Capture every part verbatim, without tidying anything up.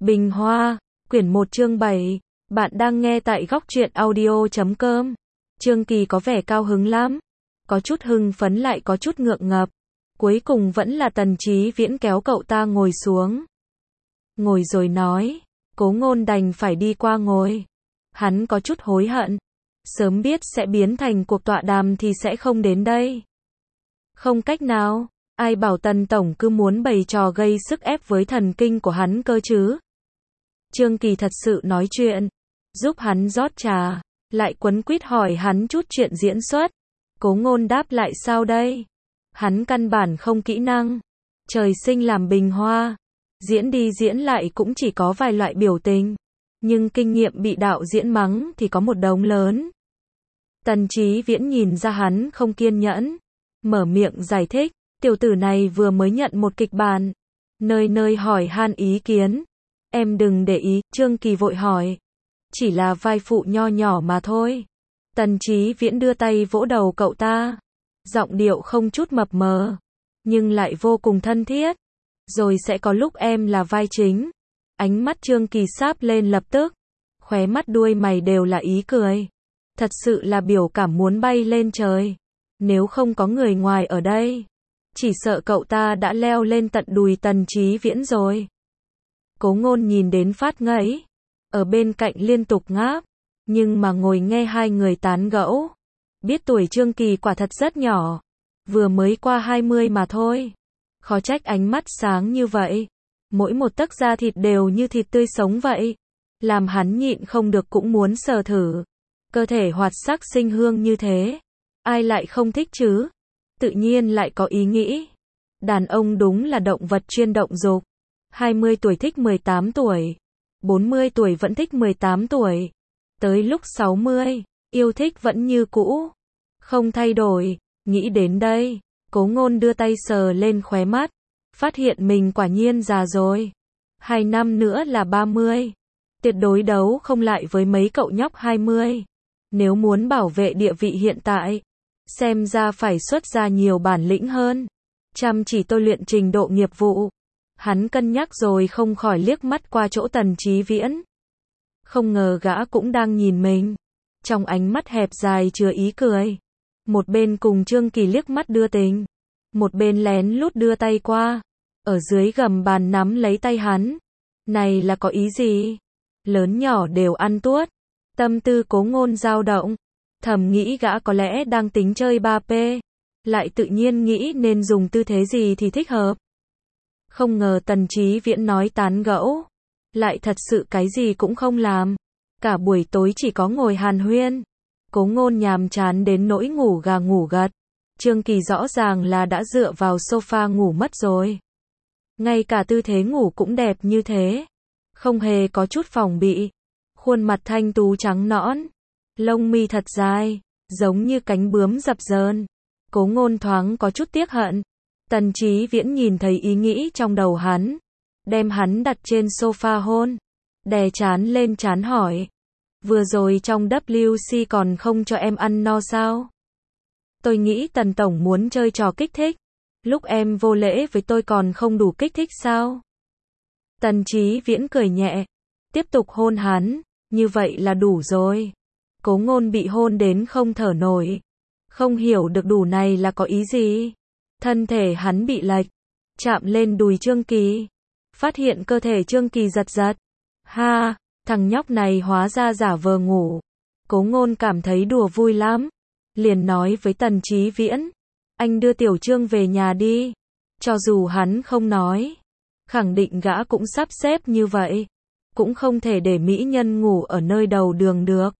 Bình Hoa, quyển một chương bảy, bạn đang nghe tại góc truyện audio chấm com. Trương Kỳ có vẻ cao hứng lắm, có chút hưng phấn lại có chút ngượng ngập. Cuối cùng vẫn là Tần Chí Viễn kéo cậu ta ngồi xuống. Ngồi rồi nói, Cố Ngôn đành phải đi qua ngồi. Hắn có chút hối hận, sớm biết sẽ biến thành cuộc tọa đàm thì sẽ không đến đây. Không cách nào, ai bảo Tần Tổng cứ muốn bày trò gây sức ép với thần kinh của hắn cơ chứ. Trương Kỳ thật sự nói chuyện, giúp hắn rót trà, lại quấn quýt hỏi hắn chút chuyện diễn xuất. Cố Ngôn đáp lại sao đây? Hắn căn bản không kỹ năng, trời sinh làm Bình Hoa, diễn đi diễn lại cũng chỉ có vài loại biểu tình, nhưng kinh nghiệm bị đạo diễn mắng thì có một đống lớn. Tần Chí Viễn nhìn ra hắn không kiên nhẫn, mở miệng giải thích, tiểu tử này vừa mới nhận một kịch bản, nơi nơi hỏi han ý kiến. Em đừng để ý, Trương Kỳ vội hỏi. Chỉ là vai phụ nho nhỏ mà thôi. Tần Chí Viễn đưa tay vỗ đầu cậu ta, giọng điệu không chút mập mờ, nhưng lại vô cùng thân thiết. Rồi sẽ có lúc em là vai chính. Ánh mắt Trương Kỳ sáp lên lập tức, khóe mắt đuôi mày đều là ý cười. Thật sự là biểu cảm muốn bay lên trời. Nếu không có người ngoài ở đây, chỉ sợ cậu ta đã leo lên tận đùi Tần Chí Viễn rồi. Cố Ngôn nhìn đến phát ngấy, ở bên cạnh liên tục ngáp, nhưng mà ngồi nghe hai người tán gẫu. Biết tuổi Trương Kỳ quả thật rất nhỏ, vừa mới qua hai mươi mà thôi. Khó trách ánh mắt sáng như vậy, mỗi một tấc da thịt đều như thịt tươi sống vậy, làm hắn nhịn không được cũng muốn sờ thử. Cơ thể hoạt sắc sinh hương như thế, ai lại không thích chứ? Tự nhiên lại có ý nghĩ, đàn ông đúng là động vật chuyên động dục. hai mươi tuổi thích mười tám tuổi, bốn mươi tuổi vẫn thích mười tám tuổi, tới lúc sáu mươi, yêu thích vẫn như cũ, không thay đổi. Nghĩ đến đây, Cố Ngôn đưa tay sờ lên khóe mắt, phát hiện mình quả nhiên già rồi. Hai năm nữa là ba mươi, tuyệt đối đấu không lại với mấy cậu nhóc hai mươi. Nếu muốn bảo vệ địa vị hiện tại, xem ra phải xuất ra nhiều bản lĩnh hơn, chăm chỉ tôi luyện trình độ nghiệp vụ. Hắn cân nhắc rồi không khỏi liếc mắt qua chỗ Tần Chí Viễn. Không ngờ gã cũng đang nhìn mình, trong ánh mắt hẹp dài chứa ý cười. Một bên cùng Trương Kỳ liếc mắt đưa tình, một bên lén lút đưa tay qua, ở dưới gầm bàn nắm lấy tay hắn. Này là có ý gì? Lớn nhỏ đều ăn tuốt. Tâm tư Cố Ngôn dao động, thầm nghĩ gã có lẽ đang tính chơi ba P, lại tự nhiên nghĩ nên dùng tư thế gì thì thích hợp. Không ngờ Tần Chí Viễn nói tán gẫu, lại thật sự cái gì cũng không làm. Cả buổi tối chỉ có ngồi hàn huyên. Cố Ngôn nhàm chán đến nỗi ngủ gà ngủ gật. Trương Kỳ rõ ràng là đã dựa vào sofa ngủ mất rồi. Ngay cả tư thế ngủ cũng đẹp như thế, không hề có chút phòng bị. Khuôn mặt thanh tú trắng nõn, lông mi thật dài, giống như cánh bướm dập dờn. Cố Ngôn thoáng có chút tiếc hận. Tần Chí Viễn nhìn thấy ý nghĩ trong đầu hắn, đem hắn đặt trên sofa hôn, đè trán lên trán hỏi, vừa rồi trong W C còn không cho em ăn no sao? Tôi nghĩ Tần Tổng muốn chơi trò kích thích, lúc em vô lễ với tôi còn không đủ kích thích sao? Tần Chí Viễn cười nhẹ, tiếp tục hôn hắn, như vậy là đủ rồi. Cố Ngôn bị hôn đến không thở nổi, không hiểu được đủ này là có ý gì. Thân thể hắn bị lệch, chạm lên đùi Trương Kỳ, phát hiện cơ thể Trương Kỳ giật giật. Ha, thằng nhóc này hóa ra giả vờ ngủ. Cố Ngôn cảm thấy đùa vui lắm, liền nói với Tần Chí Viễn, anh đưa Tiểu Trương về nhà đi. Cho dù hắn không nói, khẳng định gã cũng sắp xếp như vậy, cũng không thể để mỹ nhân ngủ ở nơi đầu đường được.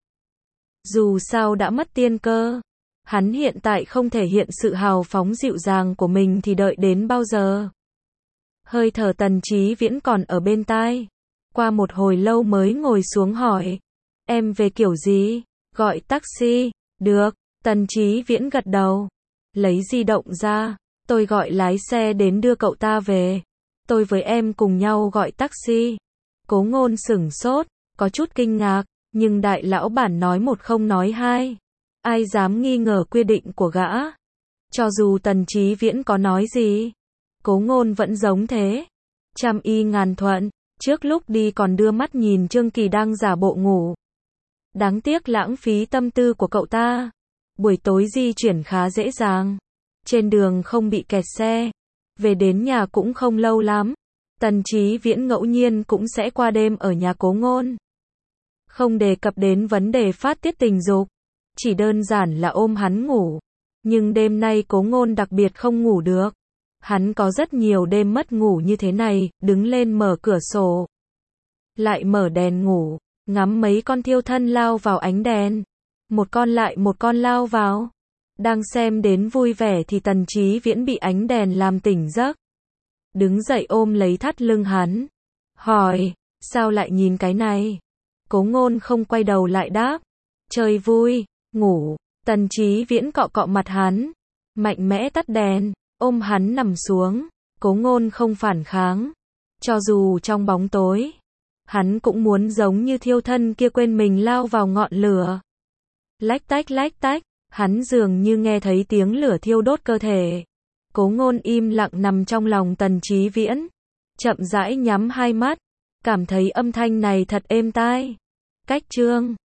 Dù sao đã mất tiên cơ, hắn hiện tại không thể hiện sự hào phóng dịu dàng của mình thì đợi đến bao giờ? Hơi thở Tần Chí Viễn còn ở bên tai, qua một hồi lâu mới ngồi xuống hỏi, em về kiểu gì? Gọi taxi, được. Tần Chí Viễn gật đầu, lấy di động ra, tôi gọi lái xe đến đưa cậu ta về, tôi với em cùng nhau gọi taxi. Cố Ngôn sửng sốt, có chút kinh ngạc, nhưng đại lão bản nói một không nói hai, ai dám nghi ngờ quy định của gã. Cho dù Tần Chí Viễn có nói gì, Cố Ngôn vẫn giống thế, trăm y ngàn thuận. Trước lúc đi còn đưa mắt nhìn Trương Kỳ đang giả bộ ngủ. Đáng tiếc lãng phí tâm tư của cậu ta. Buổi tối di chuyển khá dễ dàng. Trên đường không bị kẹt xe. Về đến nhà cũng không lâu lắm. Tần Chí Viễn ngẫu nhiên cũng sẽ qua đêm ở nhà Cố Ngôn. Không đề cập đến vấn đề phát tiết tình dục. Chỉ đơn giản là ôm hắn ngủ. Nhưng đêm nay Cố Ngôn đặc biệt không ngủ được. Hắn có rất nhiều đêm mất ngủ như thế này, đứng lên mở cửa sổ. Lại mở đèn ngủ, ngắm mấy con thiêu thân lao vào ánh đèn. Một con lại một con lao vào. Đang xem đến vui vẻ thì Tần Chí Viễn bị ánh đèn làm tỉnh giấc. Đứng dậy ôm lấy thắt lưng hắn. Hỏi, sao lại nhìn cái này? Cố Ngôn không quay đầu lại đáp. Chơi vui, ngủ. Tần Chí Viễn cọ cọ mặt hắn. Mạnh mẽ tắt đèn, ôm hắn nằm xuống. Cố Ngôn không phản kháng. Cho dù trong bóng tối, hắn cũng muốn giống như thiêu thân kia quên mình lao vào ngọn lửa. Lách tách lách tách, hắn dường như nghe thấy tiếng lửa thiêu đốt cơ thể. Cố Ngôn im lặng nằm trong lòng Tần Chí Viễn. Chậm rãi nhắm hai mắt. Cảm thấy âm thanh này thật êm tai. Cách chương